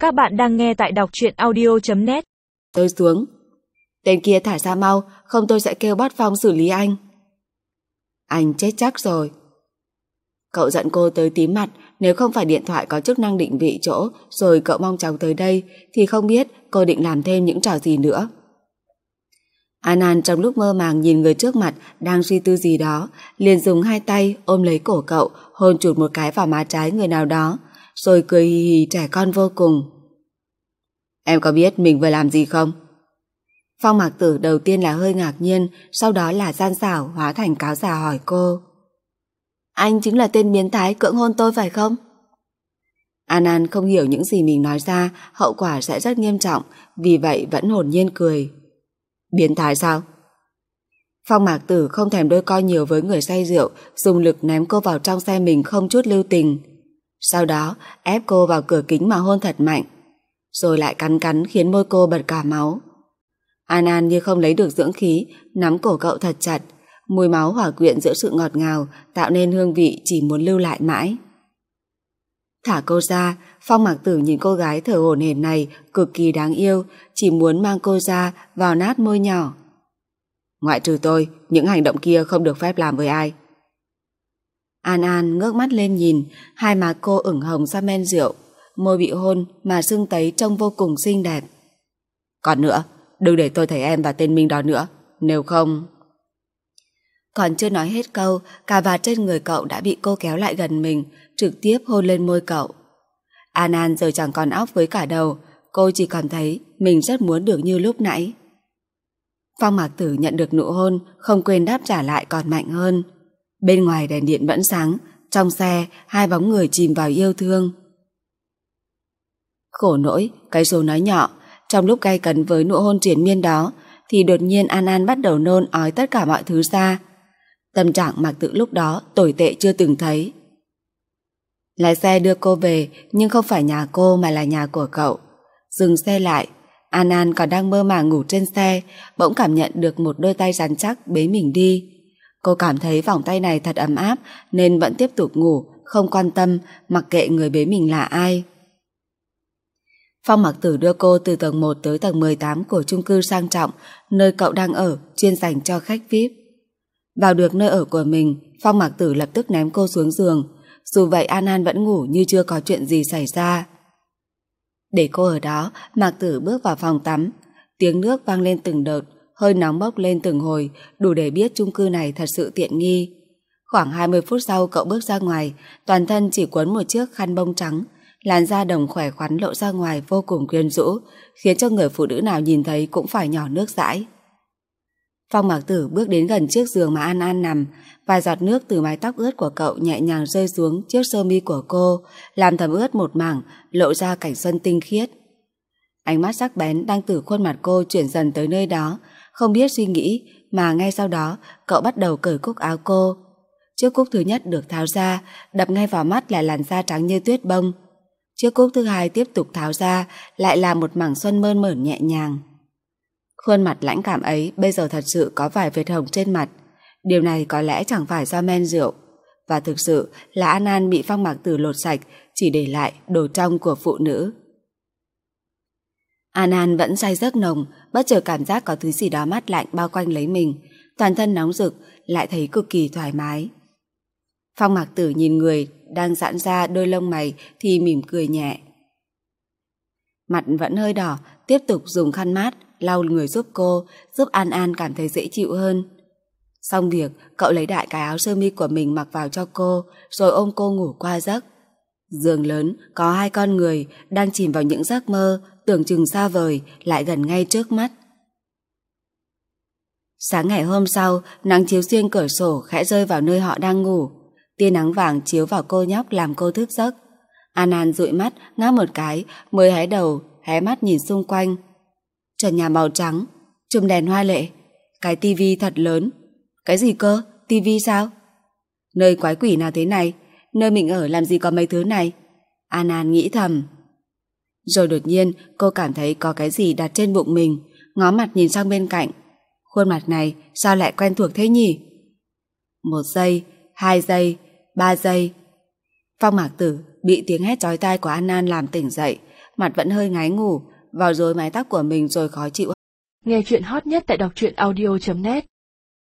Các bạn đang nghe tại đọc truyện audio.net. Tôi xuống. Tên kia thả ra mau, không tôi sẽ kêu Bát Phong xử lý anh. Anh chết chắc rồi. Cậu dẫn cô tới tím mặt. Nếu không phải điện thoại có chức năng định vị chỗ rồi cậu mong chóng tới đây thì không biết cô định làm thêm những trò gì nữa. An trong lúc mơ màng nhìn người trước mặt đang suy tư gì đó, liền dùng hai tay ôm lấy cổ cậu, hôn chụt một cái vào má trái người nào đó, rồi cười hì hì trẻ con vô cùng. Em có biết mình vừa làm gì không? Phong Mạc Tử đầu tiên là hơi ngạc nhiên, sau đó là gian xảo hóa thành cáo già hỏi cô. Anh chính là tên biến thái cưỡng hôn tôi phải không? An không hiểu những gì mình nói ra hậu quả sẽ rất nghiêm trọng, vì vậy vẫn hồn nhiên cười. Biến thái sao? Phong Mạc Tử không thèm đôi co nhiều với người say rượu, dùng lực ném cô vào trong xe mình không chút lưu tình. Sau đó ép cô vào cửa kính mà hôn thật mạnh, rồi lại cắn khiến môi cô bật cả máu. An như không lấy được dưỡng khí, nắm cổ cậu thật chặt, mùi máu hòa quyện giữa sự ngọt ngào tạo nên hương vị chỉ muốn lưu lại mãi. Thả cô ra, Phong Mạc Tử nhìn cô gái thở hổn hển này cực kỳ đáng yêu, chỉ muốn mang cô ra vào nát môi nhỏ. Ngoại trừ tôi, những hành động kia không được phép làm với ai. An ngước mắt lên nhìn, hai má cô ửng hồng do men rượu, môi bị hôn mà sưng tấy trông vô cùng xinh đẹp. Còn nữa, đừng để tôi thấy em và tên Minh đó nữa, nếu không... Còn chưa nói hết câu, cà vạt trên người cậu đã bị cô kéo lại gần mình, trực tiếp hôn lên môi cậu. An giờ chẳng còn óc với cả đầu, cô chỉ còn thấy mình rất muốn được như lúc nãy. Phong Mạc Tử nhận được nụ hôn, không quên đáp trả lại còn mạnh hơn. Bên ngoài đèn điện vẫn sáng, trong xe hai bóng người chìm vào yêu thương. Khổ nỗi, cái số nói nhỏ, trong lúc gay cấn với nụ hôn triền miên đó, thì đột nhiên An bắt đầu nôn ói tất cả mọi thứ ra. Tâm trạng Mạc Tử lúc đó tồi tệ chưa từng thấy. Lái xe đưa cô về, nhưng không phải nhà cô mà là nhà của cậu. Dừng xe lại, An còn đang mơ màng ngủ trên xe, bỗng cảm nhận được một đôi tay rắn chắc bế mình đi. Cô cảm thấy vòng tay này thật ấm áp nên vẫn tiếp tục ngủ, không quan tâm, mặc kệ người bế mình là ai. Phong Mạc Tử đưa cô từ tầng 1 tới tầng 18 của chung cư sang trọng, nơi cậu đang ở, chuyên dành cho khách VIP. Vào được nơi ở của mình, Phong Mạc Tử lập tức ném cô xuống giường. Dù vậy An vẫn ngủ như chưa có chuyện gì xảy ra. Để cô ở đó, Mạc Tử bước vào phòng tắm. Tiếng nước vang lên từng đợt, hơi nóng bốc lên từng hồi, đủ để biết chung cư này thật sự tiện nghi. Khoảng 20 phút sau cậu bước ra ngoài, toàn thân chỉ quấn một chiếc khăn bông trắng, làn da đồng khỏe khoắn lộ ra ngoài vô cùng quyến rũ, khiến cho người phụ nữ nào nhìn thấy cũng phải nhỏ nước dãi. Phong Mạc Tử bước đến gần chiếc giường mà An nằm, vài giọt nước từ mái tóc ướt của cậu nhẹ nhàng rơi xuống chiếc sơ mi của cô, làm thấm ướt một mảng, lộ ra cảnh xuân tinh khiết. Ánh mắt sắc bén đang từ khuôn mặt cô chuyển dần tới nơi đó, không biết suy nghĩ mà ngay sau đó cậu bắt đầu cởi cúc áo cô. Chiếc cúc thứ nhất được tháo ra, đập ngay vào mắt là làn da trắng như tuyết bông. Chiếc cúc thứ hai tiếp tục tháo ra, lại là một mảng xuân mơn mởn nhẹ nhàng. Khuôn mặt lãnh cảm ấy bây giờ thật sự có vài vệt hồng trên mặt. Điều này có lẽ chẳng phải do men rượu, và thực sự là An bị Phong Mạc Tử lột sạch, chỉ để lại đồ trong của phụ nữ. An vẫn say giấc nồng, bất chợt cảm giác có thứ gì đó mát lạnh bao quanh lấy mình, toàn thân nóng rực, lại thấy cực kỳ thoải mái. Phong Mạc Tử nhìn người đang giãn ra đôi lông mày thì mỉm cười nhẹ. Mặt vẫn hơi đỏ, tiếp tục dùng khăn mát lau người giúp cô, giúp An cảm thấy dễ chịu hơn. Xong việc, cậu lấy đại cái áo sơ mi của mình mặc vào cho cô, rồi ôm cô ngủ qua giấc. Giường lớn, có hai con người đang chìm vào những giấc mơ, tưởng chừng xa vời, lại gần ngay trước mắt. Sáng ngày hôm sau, nắng chiếu xuyên cửa sổ khẽ rơi vào nơi họ đang ngủ. Tia nắng vàng chiếu vào cô nhóc làm cô thức giấc. An dụi mắt, ngáp một cái, mới hé đầu, hé mắt nhìn xung quanh. Trần nhà màu trắng, chùm đèn hoa lệ, cái tivi thật lớn. Cái gì cơ? Tivi sao? Nơi quái quỷ nào thế này? Nơi mình ở làm gì có mấy thứ này? An nghĩ thầm. Rồi đột nhiên cô cảm thấy có cái gì đặt trên bụng mình, ngó mặt nhìn sang bên cạnh. Khuôn mặt này sao lại quen thuộc thế nhỉ? 1 giây, 2 giây, 3 giây. Phong Mạc Tử bị tiếng hét chói tai của An làm tỉnh dậy, mặt vẫn hơi ngái ngủ, vào rối mái tóc của mình rồi khó chịu. Nghe chuyện hot nhất tại đọc truyện audio.net